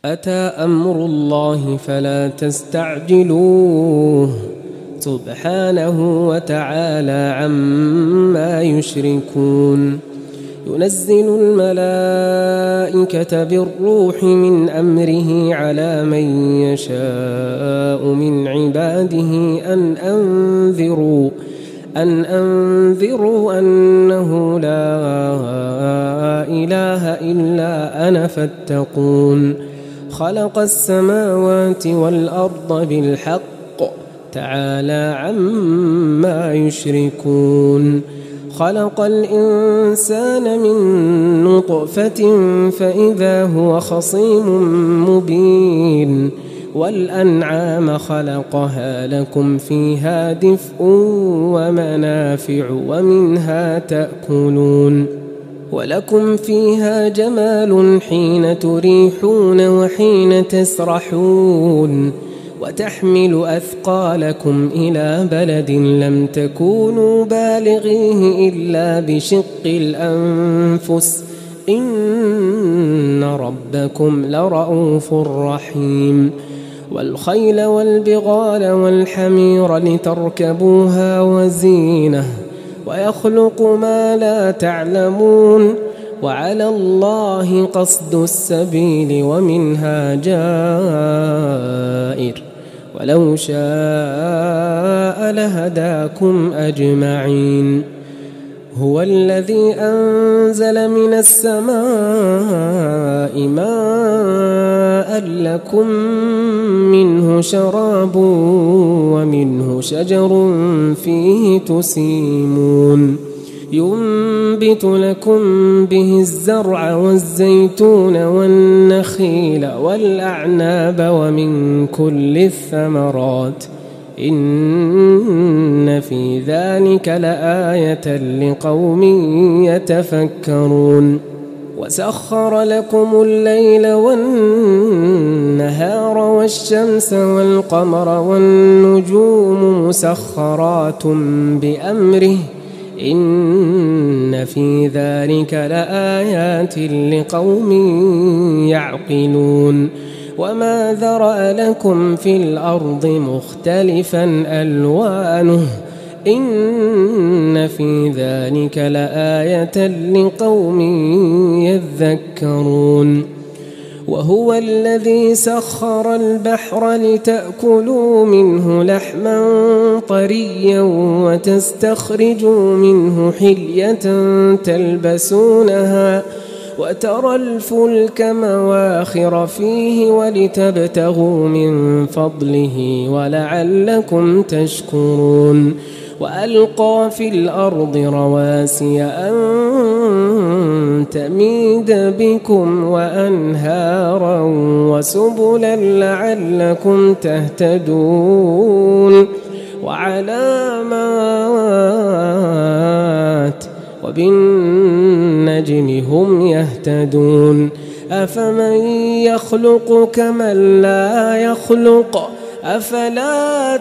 أتى أمر الله فلا تستعجلوه سبحانه وتعالى عما يشركون. ينزل الملائكة بالروح من أمره على من يشاء من عباده أن أنذروا أنه لا إله إلا أنا فاتقون. خلق السماوات والأرض بالحق تعالى عما يشركون. خلق الإنسان من نطفة فإذا هو خصيم مبين. والأنعام خلقها لكم فيها دفء ومنافع ومنها تأكلون. ولكم فيها جمال حين تريحون وحين تسرحون. وتحمل أثقالكم إلى بلد لم تكونوا بالغيه إلا بشق الأنفس إن ربكم لرؤوف رحيم. والخيل والبغال والحمير لتركبوها وزينة ويخلق ما لا تعلمون. وعلى الله قصد السبيل ومنها جائر ولو شاء لهداكم أجمعين. هو الذي أنزل من السماء ماء لكم منه شراب ومنه شجر فيه تسيمون. ينبت لكم به الزرع والزيتون والنخيل والأعناب ومن كل الثمرات إن في ذلك لآية لقوم يتفكرون. وسخر لكم الليل والنهار والشمس والقمر والنجوم مسخرات بأمره إن في ذلك لآيات لقوم يعقلون. وما ذرأ لكم في الأرض مختلفا ألوانه إن في ذلك لآية لقوم يذكرون. وهو الذي سخر البحر لتأكلوا منه لحما طريا وتستخرجوا منه حلية تلبسونها وترى الفلك مواخر فيه ولتبتغوا من فضله ولعلكم تشكرون. وألقى في الأرض رواسي أن تميد بكم وأنهارا وسبلا لعلكم تهتدون. وعلامات وبالنجم هم يهتدون. أفمن يخلق كمن لا يخلق أفلا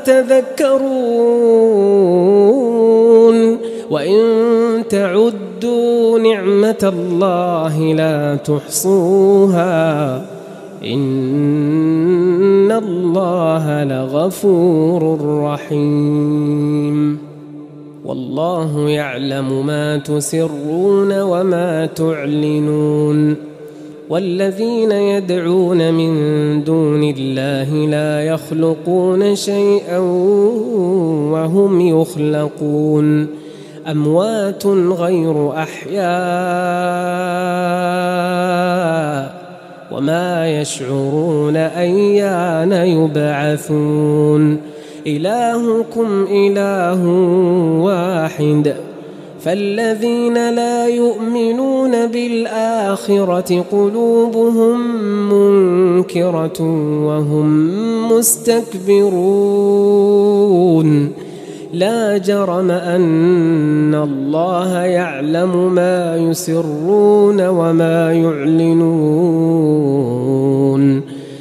تذكرون. وإن تعدوا نعمة الله لا تحصوها إن الله لغفور رحيم. والله يعلم ما تسرون وما تعلنون. والذين يدعون من دون الله لا يخلقون شيئا وهم يخلقون. أموات غير أحياء وما يشعرون أيان يبعثون. إلهكم إله واحد فالذين لا يؤمنون بالآخرة قلوبهم منكرة وهم مستكبرون. لا جرم أن الله يعلم ما يسرون وما يعلنون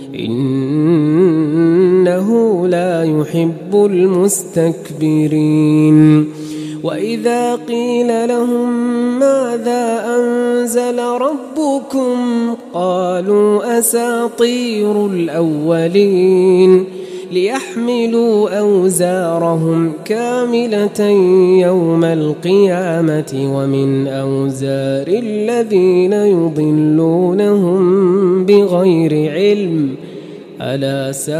إنه لا يحب المستكبرين. وإذا قيل لهم ماذا أنزل ربكم قالوا أساطير الأولين ليحملوا أوزارهم كاملة يوم القيامة ومن أوزار الذين يضلونهم بغير علم ألا ساء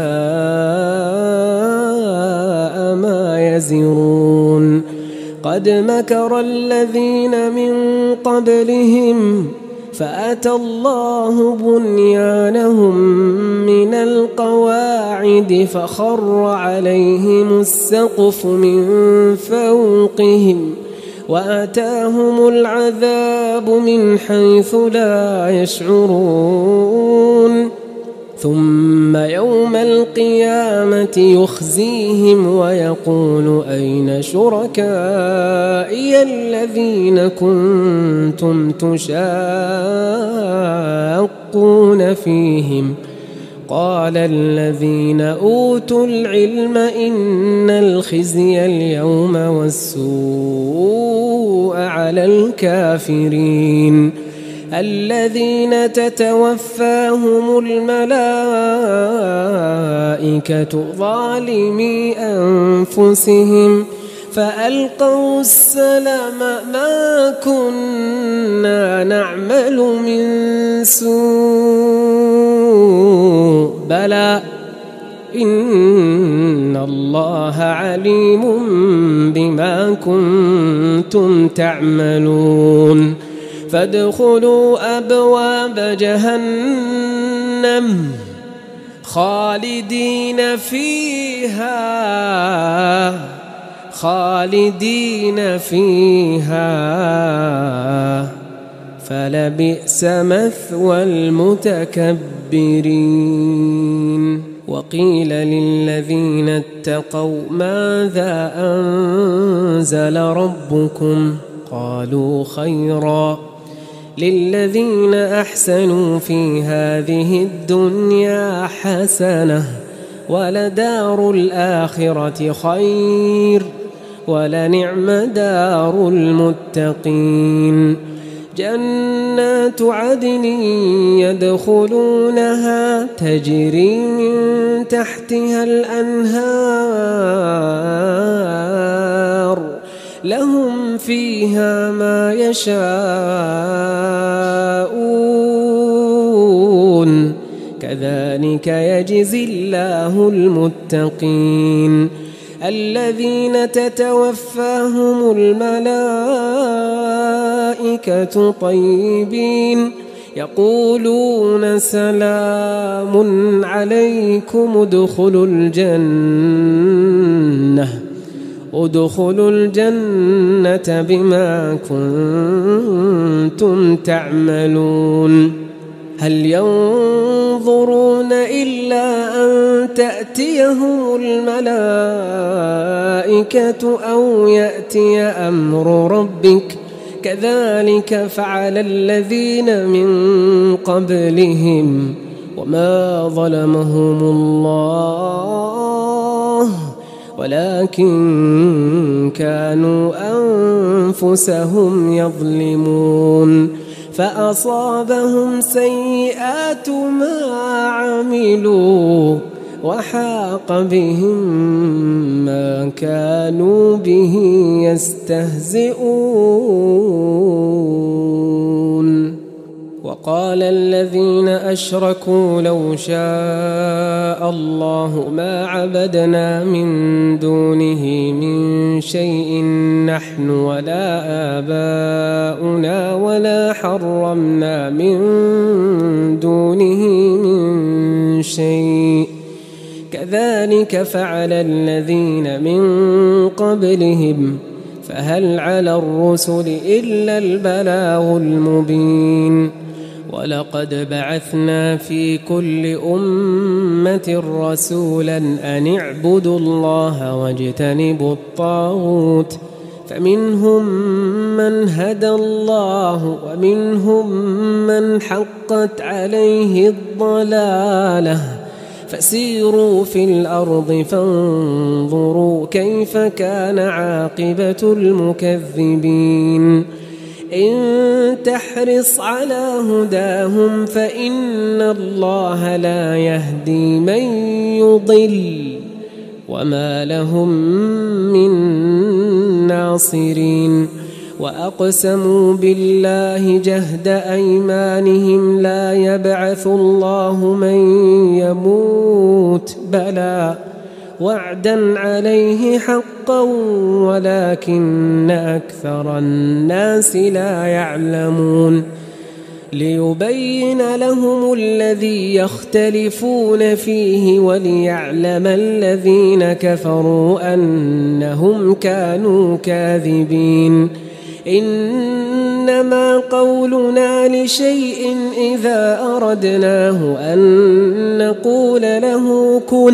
ما يزرون قد مكر الذين من قبلهم فأتى الله بنيانهم من القواعد فخر عليهم السقف من فوقهم وأتاهم العذاب من حيث لا يشعرون ثم يوم القيامة يخزيهم ويقول أين شركائي الذين كنتم تشاقون فيهم قال الذين أوتوا العلم إن الخزي اليوم والسوء على الكافرين الذين تتوفاهم الملائكة ظالمي أنفسهم فألقوا السلام ما كنا نعمل من سوء بلى إن الله عليم بما كنتم تعملون فادخلوا أبواب جهنم خالدين فيها فلبئس مثوى المتكبرين وقيل للذين اتقوا ماذا أنزل ربكم قالوا خيرا للذين أحسنوا في هذه الدنيا حسنة ولدار الآخرة خير ولنعم دار المتقين جنات عدن يدخلونها تجري من تحتها الأنهار لهم فيها ما يشاءون كذلك يجزي الله المتقين الذين تتوفاهم الملائكة طيبين يقولون سلام عليكم ادخلوا الجنة بما كنتم تعملون هل ينظرون إلا أن تأتيهم الملائكة أو يأتي أمر ربك كذلك فعل الذين من قبلهم وما ظلمهم الله ولكن كانوا أنفسهم يظلمون فأصابهم سيئات ما عملوا وحاق بهم ما كانوا به يستهزئون وقال الذين أشركوا لو شاء الله ما عبدنا من دونه من شيء نحن ولا آباؤنا ولا حرمنا من دونه من شيء كذلك فعل الذين من قبلهم فهل على الرسل إلا البلاغ المبين ولقد بعثنا في كل أمة رسولا أن اعبدوا الله واجتنبوا الطاغوت فمنهم من هدى الله ومنهم من حقت عليه الضلالة فسيروا في الأرض فانظروا كيف كان عاقبة المكذبين إن تحرص على هداهم فإن الله لا يهدي من يضل وما لهم من ناصرين وأقسموا بالله جهد أيمانهم لا يبعث الله من يموت بلى وعدا عليه حقا ولكن أكثر الناس لا يعلمون ليبين لهم الذي يختلفون فيه وليعلم الذين كفروا أنهم كانوا كاذبين إنما قولنا لشيء إذا أردناه أن نقول له كن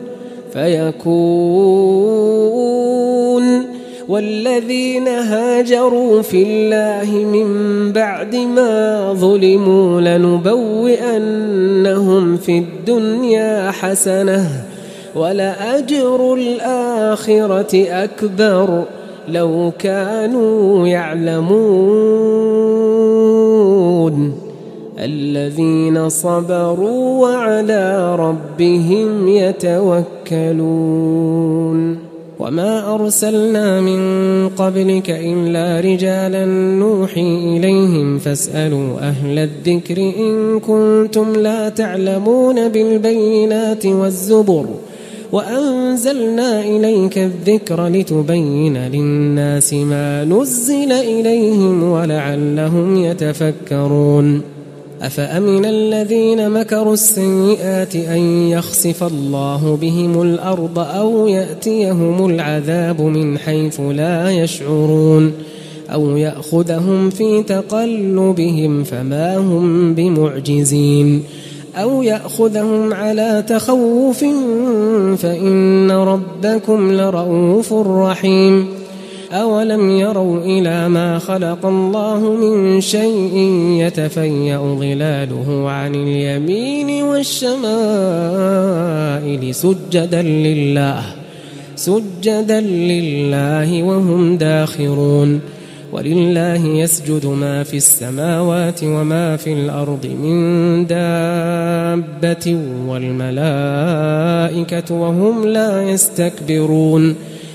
فيكون والذين هاجروا في الله من بعد ما ظلموا لنبوئنهم في الدنيا حسنة ولأجر الآخرة أكبر لو كانوا يعلمون الذين صبروا وعلى ربهم يتوكلون وما أرسلنا من قبلك إلا رجالا نوحي إليهم فاسألوا أهل الذكر إن كنتم لا تعلمون بالبينات والزبر وأنزلنا إليك الذكر لتبين للناس ما نزل إليهم ولعلهم يتفكرون أفأمن الذين مكروا السيئات أن يخسف الله بهم الأرض أو يأتيهم العذاب من حيث لا يشعرون أو يأخذهم في تقلبهم فما هم بمعجزين أو يأخذهم على تخوف فإن ربكم لرؤوف رحيم أولم يروا إلى ما خلق الله من شيء يتفيأ ظلاله عن اليمين والشمائل سجدا لله وهم داخرون ولله يسجد ما في السماوات وما في الأرض من دابة والملائكة وهم لا يستكبرون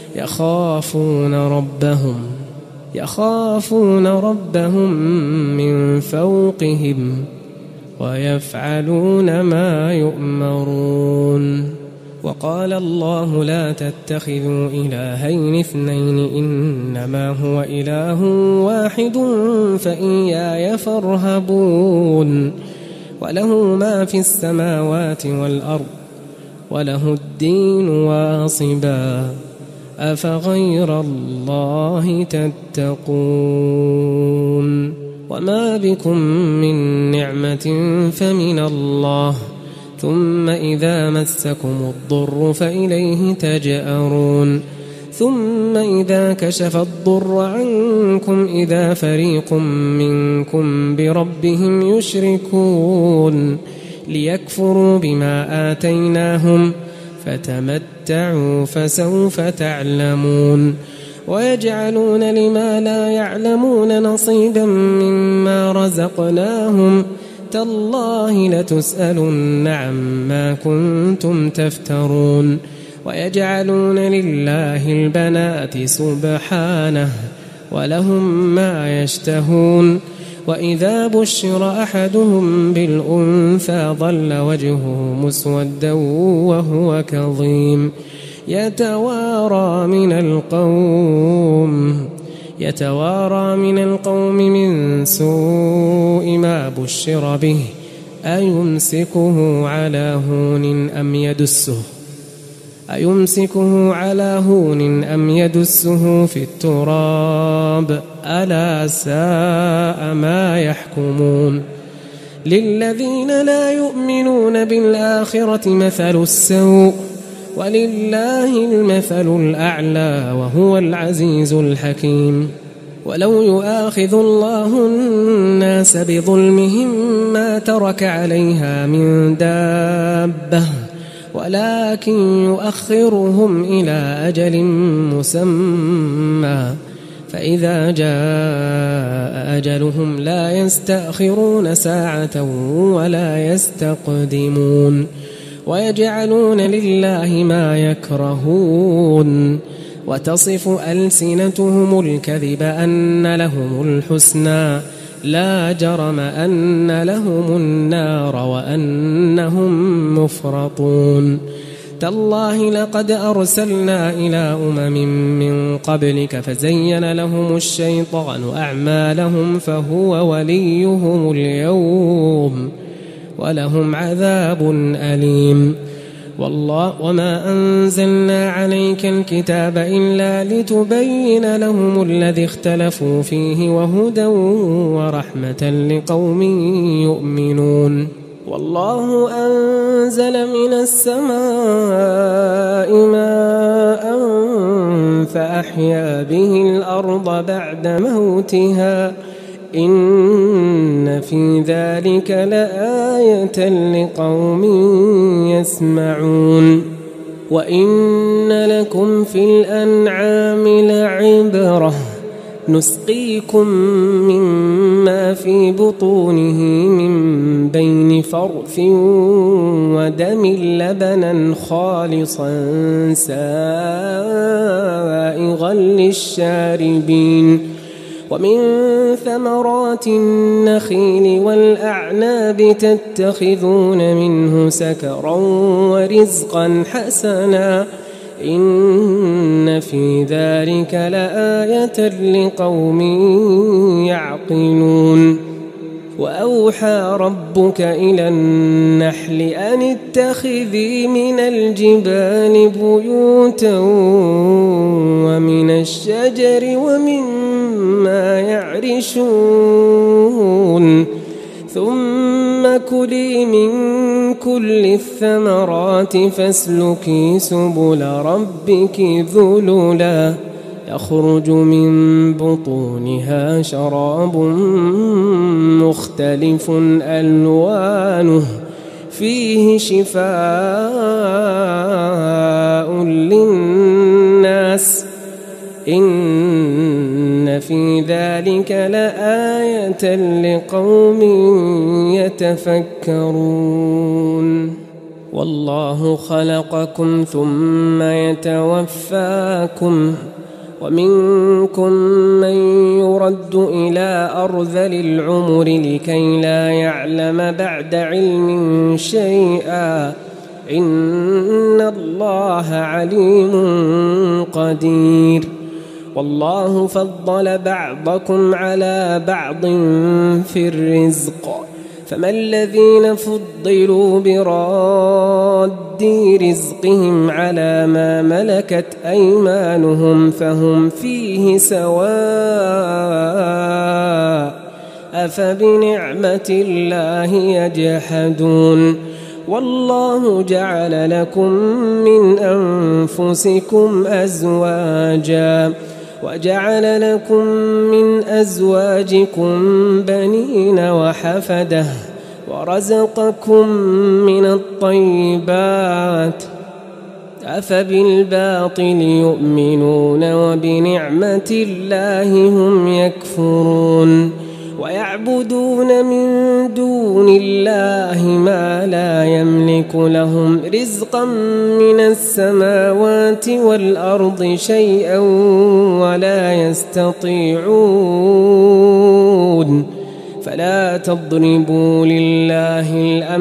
يخافون ربهم من فوقهم ويفعلون ما يؤمرون وقال الله لا تتخذوا إلهين اثنين إنما هو إله واحد فإياي فارهبون وله ما في السماوات والأرض وله الدين واصبا أفغير الله تتقون وما بكم من نعمة فمن الله ثم إذا مسكم الضر فإليه تجأرون ثم إذا كشف الضر عنكم إذا فريق منكم بربهم يشركون ليكفروا بما آتيناهم فتمتعوا فسوف تعلمون ويجعلون لما لا يعلمون نصيبا مما رزقناهم تالله لتسألن عما كنتم تفترون ويجعلون لله البنات سبحانه ولهم ما يشتهون وإذا بشر أحدهم بالأنثى ظل وجهه مسودا وهو كظيم يتوارى من القوم من سوء ما بشر به أيمسكه على هون أم يدسه في التراب ألا ساء ما يحكمون للذين لا يؤمنون بالآخرة مثل السوء ولله المثل الأعلى وهو العزيز الحكيم ولو يؤاخذ الله الناس بظلمهم ما ترك عليها من دابة ولكن يؤخرهم إلى أجل مسمى فإذا جاء أجلهم لا يستأخرون ساعة ولا يستقدمون ويجعلون لله ما يكرهون وتصف ألسنتهم الكذب أن لهم الحسنى لا جرم أن لهم النار وأنهم مفرطون تالله لقد أرسلنا إلى من قبلك فزين لهم الشيطان أعمالهم فهو وليهم اليوم ولهم عذاب أليم وما أنزلنا عليك الكتاب إلا لتبين لهم الذي اختلفوا فيه وهدى ورحمة لقوم يؤمنون والله أنزل من السماء ماء فأحيا به الأرض بعد موتها إن في ذلك لآية لقوم يسمعون وإن لكم في الأنعام لعبرة نسقيكم مما في بطونه من بين فرث ودم لبنا خالصا سائغا للشاربين ومن ثمرات النخيل والأعناب تتخذون منه سكرا ورزقا حسنا إن في ذلك لآية لقوم يعقلون وأوحى ربك إلى النحل أن اتخذي من الجبال بيوتا ومن الشجر ومما يعرشون ثم كلي من كل الثمرات فاسلكي سبل ربك ذللا يخرج من بطونها شراب مختلف ألوانه فيه شفاء للناس إن في ذلك لآية لقوم يتفكرون والله خلقكم ثم يتوفاكم ومنكم من يرد إلى أرذل العمر لكي لا يعلم بعد علم شيئا إن الله عليم قدير والله فضل بعضكم على بعض في الرزق فما الذين فضلوا براد رزقهم على ما ملكت أيمانهم فهم فيه سواء أفبنعمة الله يجحدون والله جعل لكم من أنفسكم أزواجا وجعل لكم من أزواجكم بنين وحفدة ورزقكم من الطيبات أفبالباطل يؤمنون وبنعمة الله هم يكفرون ويعبدون من دون الله ما لا يملك لهم رزقا من السماوات والأرض شيئا ولا يستطيعون فلا تضربوا لله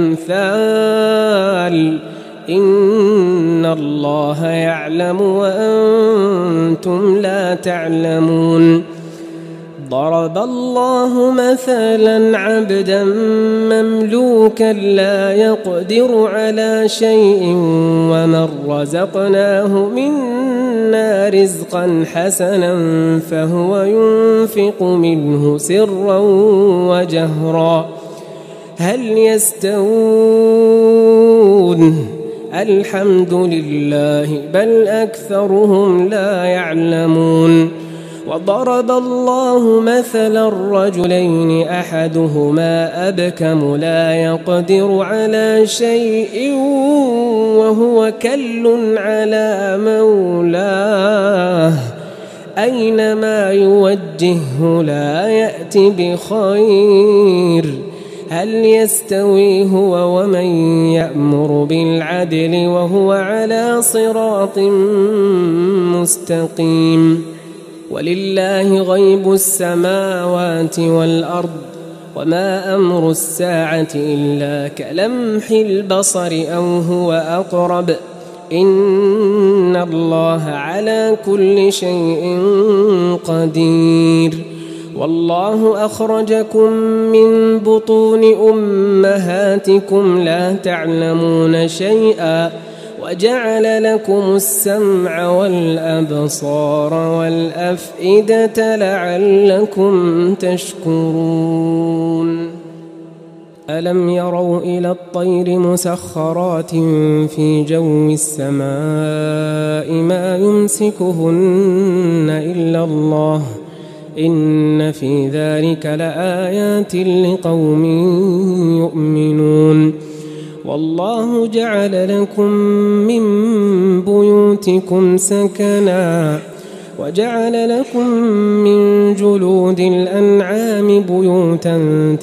الأمثال إن الله يعلم وأنتم لا تعلمون ضرب الله مثلا عبدا مملوكا لا يقدر على شيء ومن رزقناه منا رزقا حسنا فهو ينفق منه سرا وجهرا هل يستوون الحمد لله بل أكثرهم لا يعلمون وضرب الله مثلا رجلين أحدهما أبكم لا يقدر على شيء وهو كل على مولاه أينما يوجهه لا يأت بخير هل يستوي هو ومن يأمر بالعدل وهو على صراط مستقيم ولله غيب السماوات والأرض وما أمر الساعة إلا كلمح البصر أو هو أقرب إن الله على كل شيء قدير والله أخرجكم من بطون أمهاتكم لا تعلمون شيئا وجعل لكم السمع والأبصار والأفئدة لعلكم تشكرون ألم يروا إلى الطير مسخرات في جو السماء ما يمسكهن إلا الله إن في ذلك لآيات لقوم يؤمنون والله جعل لكم من بيوتكم سكنا وجعل لكم من جلود الأنعام بيوتا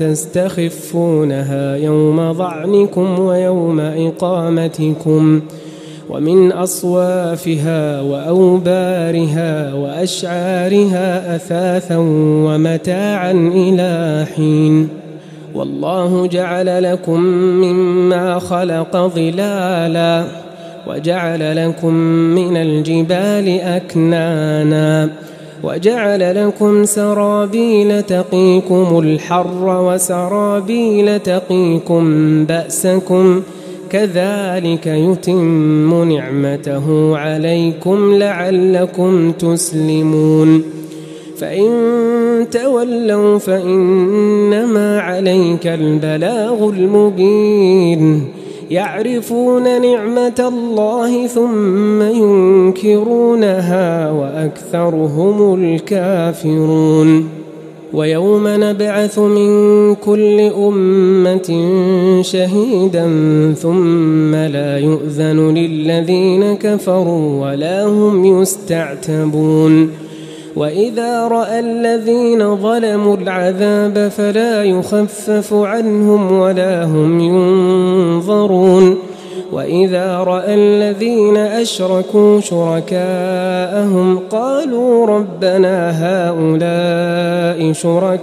تستخفونها يوم ظعنكم ويوم إقامتكم ومن أصوافها وأوبارها وأشعارها أثاثا ومتاعا إلى حين والله جعل لكم مما خلق ظلالا وجعل لكم من الجبال أكنانا وجعل لكم سرابيل تقيكم الحر وسرابيل تقيكم بأسكم كذلك يتم نعمته عليكم لعلكم تسلمون فإن تولوا فإنما عليك البلاغ المبين يعرفون نعمة الله ثم ينكرونها وأكثرهم الكافرون ويوم نبعث من كل أمة شهيدا ثم لا يؤذن للذين كفروا ولا هم يستعتبون وإذا رأى الذين ظلموا العذاب فلا يخفف عنهم ولا هم ينظرون وإذا رأى الذين أشركوا شركاءهم قالوا ربنا هؤلاء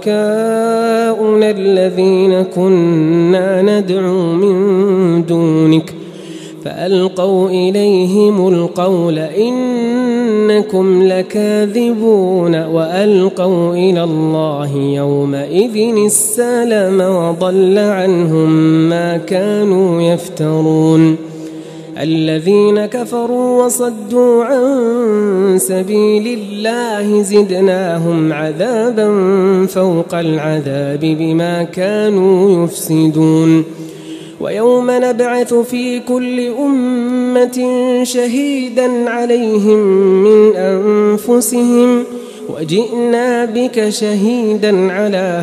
شركاؤنا الذين كنا ندعو من دونك فألقوا إليهم القول إنكم لكاذبون وألقوا إلى الله يومئذ السلم وضل عنهم ما كانوا يفترون الذين كفروا وصدوا عن سبيل الله زدناهم عذابا فوق العذاب بما كانوا يفسدون ويوم نبعث في كل أمة شهيدا عليهم من أنفسهم وجئنا بك شهيدا على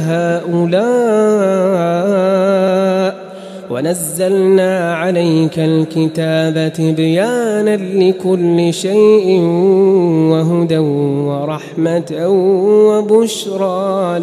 هؤلاء ونزلنا عليك الكتاب تبيانا لكل شيء وهدى ورحمة وبشرى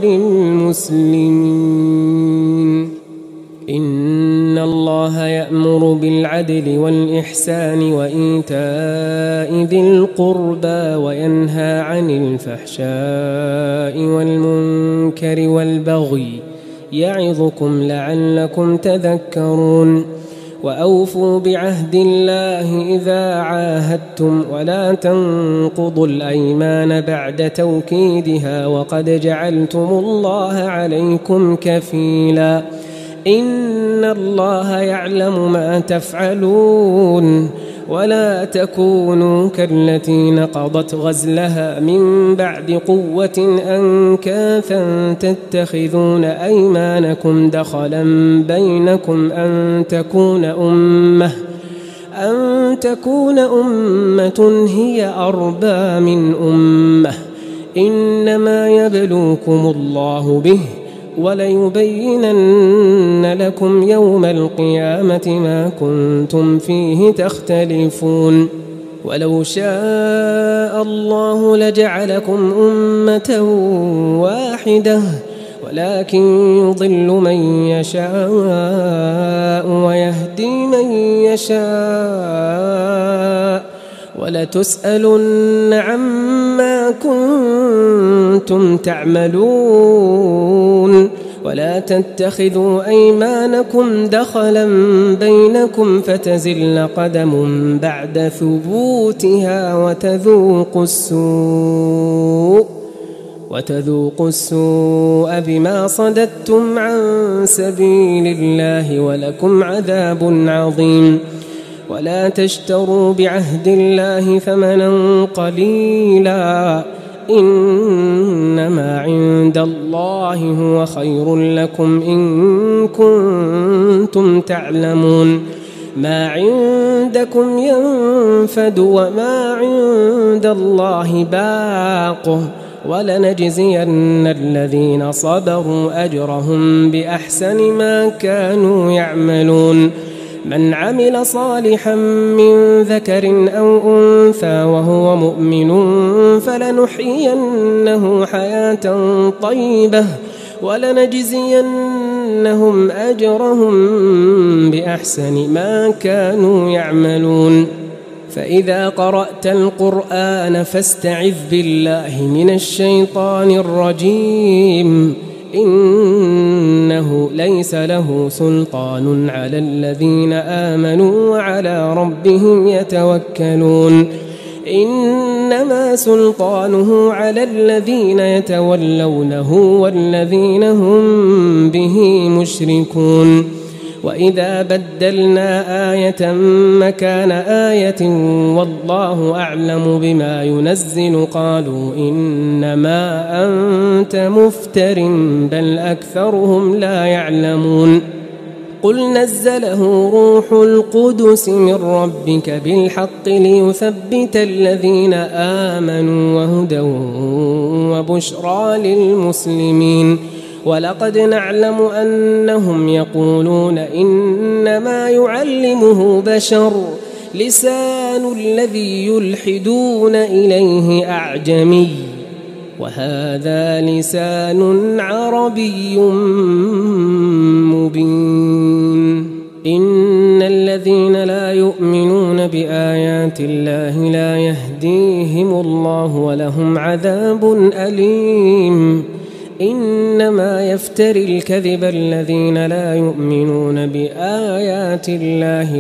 للمسلمين إن الله يأمر بالعدل والإحسان وإيتاء ذي القربى وينهى عن الفحشاء والمنكر والبغي يعظكم لعلكم تذكرون وأوفوا بعهد الله إذا عاهدتم ولا تنقضوا الأيمان بعد توكيدها وقد جعلتم الله عليكم كفيلا إن الله يعلم ما تفعلون ولا تكونوا كالتي نقضت غزلها من بعد قوة أنكاثا تتخذون أيمانكم دخلا بينكم أن تكون أمة هي أربى من أمة إنما يبلوكم الله به وليبينن لكم يوم القيامة ما كنتم فيه تختلفون ولو شاء الله لجعلكم أمة واحدة ولكن يضل من يشاء ويهدي من يشاء ولتسألن عما كنتم تعملون ولا تتخذوا أيمانكم دخلا بينكم فتزل قدم بعد ثبوتها وتذوقوا السوء بما صددتم عن سبيل الله ولكم عذاب عظيم ولا تشتروا بعهد الله ثمنا قليلا إنما عند الله هو خير لكم إن كنتم تعلمون ما عندكم ينفد وما عند الله باق ولنجزين الذين صبروا أجرهم بأحسن ما كانوا يعملون من عمل صالحا من ذكر أو أنثى وهو مؤمن فلنحيينه حياة طيبة ولنجزينهم أجرهم بأحسن ما كانوا يعملون فإذا قرأت القرآن فاستعذ بالله من الشيطان الرجيم إنه ليس له سلطان على الذين آمنوا وعلى ربهم يتوكلون إنما سلطانه على الذين يتولونه والذين هم به مشركون وإذا بدلنا آية مكان آية والله أعلم بما ينزل قالوا إنما أنت مفتر بل أكثرهم لا يعلمون قل نزله روح القدس من ربك بالحق ليثبت الذين آمنوا وهدى وبشرى للمسلمين ولقد نعلم أنهم يقولون إنما يعلمه بشر لسان الذي يلحدون إليه أعجمي وهذا لسان عربي مبين إن الذين لا يؤمنون بآيات الله لا يهديهم الله ولهم عذاب أليم إنما يفتري الكذب الذين لا يؤمنون بآيات الله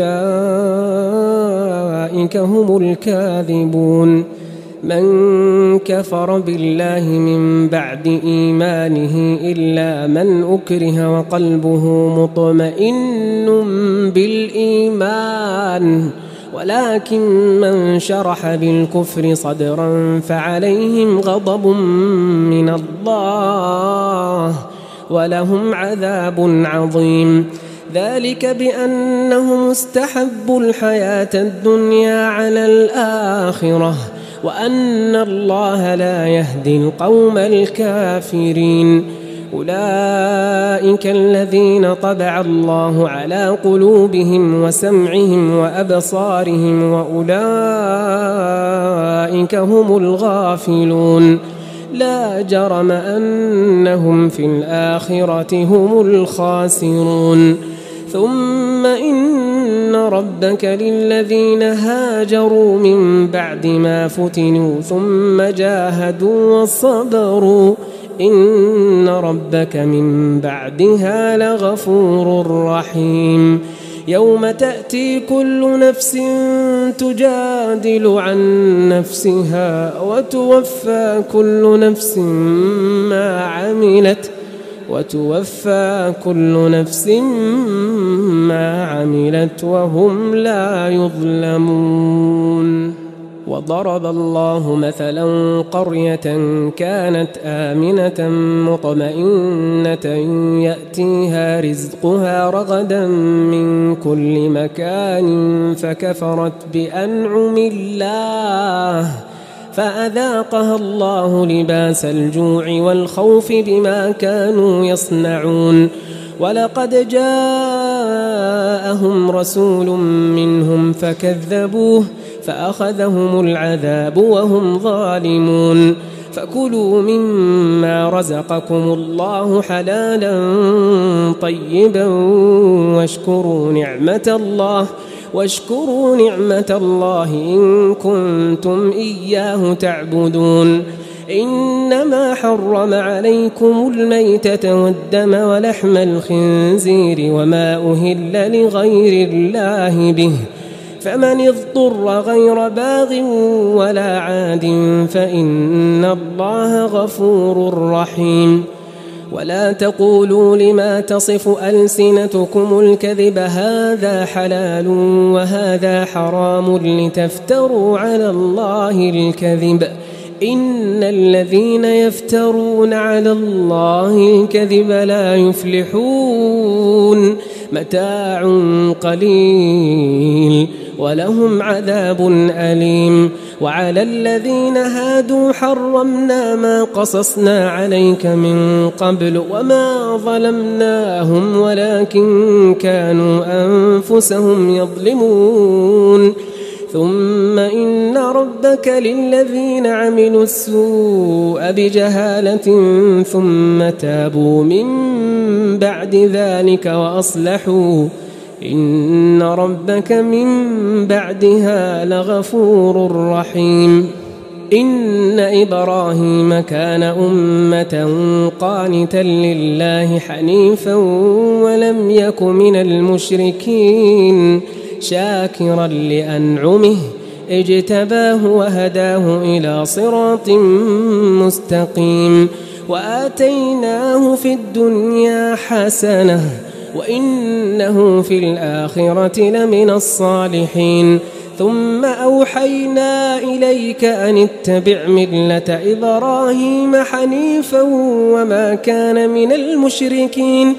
وأولئك هم الكاذبون من كفر بالله من بعد إيمانه إلا من أكره وقلبه مطمئن بالإيمان ولكن من شرح بالكفر صدرا فعليهم غضب من الله ولهم عذاب عظيم ذلك بأنهم استحبوا الحياة الدنيا على الآخرة وأن الله لا يهدي القوم الكافرين أولئك الذين طبع الله على قلوبهم وسمعهم وأبصارهم وأولئك هم الغافلون لا جرم أنهم في الآخرة هم الخاسرون ثم إن ربك للذين هاجروا من بعد ما فتنوا ثم جاهدوا وصبروا إن ربك من بعدها لغفور رحيم يوم تأتي كل نفس تجادل عن نفسها وتوفى كل نفس ما عملت وهم لا يظلمون وضرب الله مثلا قرية كانت آمنة مطمئنة يأتيها رزقها رغدا من كل مكان فكفرت بأنعم الله فأذاقها الله لباس الجوع والخوف بما كانوا يصنعون ولقد جاءهم رسول منهم فأخذهم العذاب وهم ظالمون. فكلوا مما رزقكم الله حلالا طيبا واشكروا نعمة الله إن كنتم إياه تعبدون. إنما حرم عليكم الميتة والدم ولحم الخنزير وما أهل لغير الله به، فمن اضطر غير باغ ولا عاد فإن الله غفور رحيم. ولا تقولوا لما تصف ألسنتكم الكذب هذا حلال وهذا حرام لتفتروا على الله الكذب، إن الذين يفترون على الله الكذب لا يفلحون. متاع قليل ولهم عذاب أليم. وعلى الذين هادوا حرمنا ما قصصنا عليك من قبل وما ظلمناهم ولكن كانوا أنفسهم يظلمون. ثم إن ربك للذين عملوا السوء بجهالة ثم تابوا من بعد ذلك وأصلحوا إن ربك من بعدها لغفور رحيم. إن إبراهيم كان أمة قانتا لله حنيفا ولم يك من المشركين، شاكرا لأنعمه اجتباه وهداه إلى صراط مستقيم. وآتيناه في الدنيا حسنة وإنه في الآخرة لمن الصالحين. ثم أوحينا إليك أن اتبع ملة إبراهيم حنيفا وما كان من المشركين.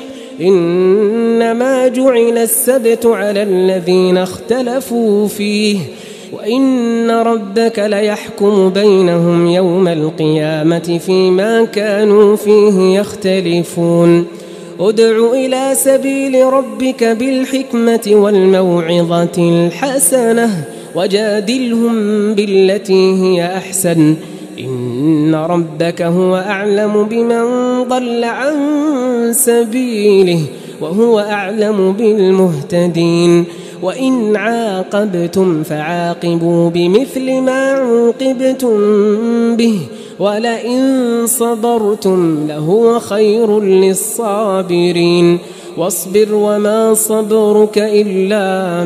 إنما جعل السبت على الذين اختلفوا فيه وإن ربك ليحكم بينهم يوم القيامة فيما كانوا فيه يختلفون. ادع إلى سبيل ربك بالحكمة والموعظة الحسنة وجادلهم بالتي هي أحسن، إن ربك هو أعلم بمن ضل عن سبيله وهو أعلم بالمهتدين. وإن عاقبتم فعاقبوا بمثل ما عوقبتم به ولئن صبرتم لهو خير للصابرين. واصبر وما صبرك إلا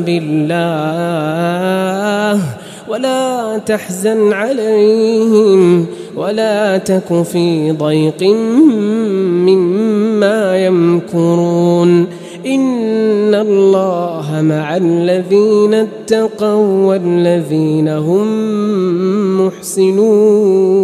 بالله ولا تحزن عليهم ولا تك في ضيق مما يمكرون. إن الله مع الذين اتقوا والذين هم محسنون.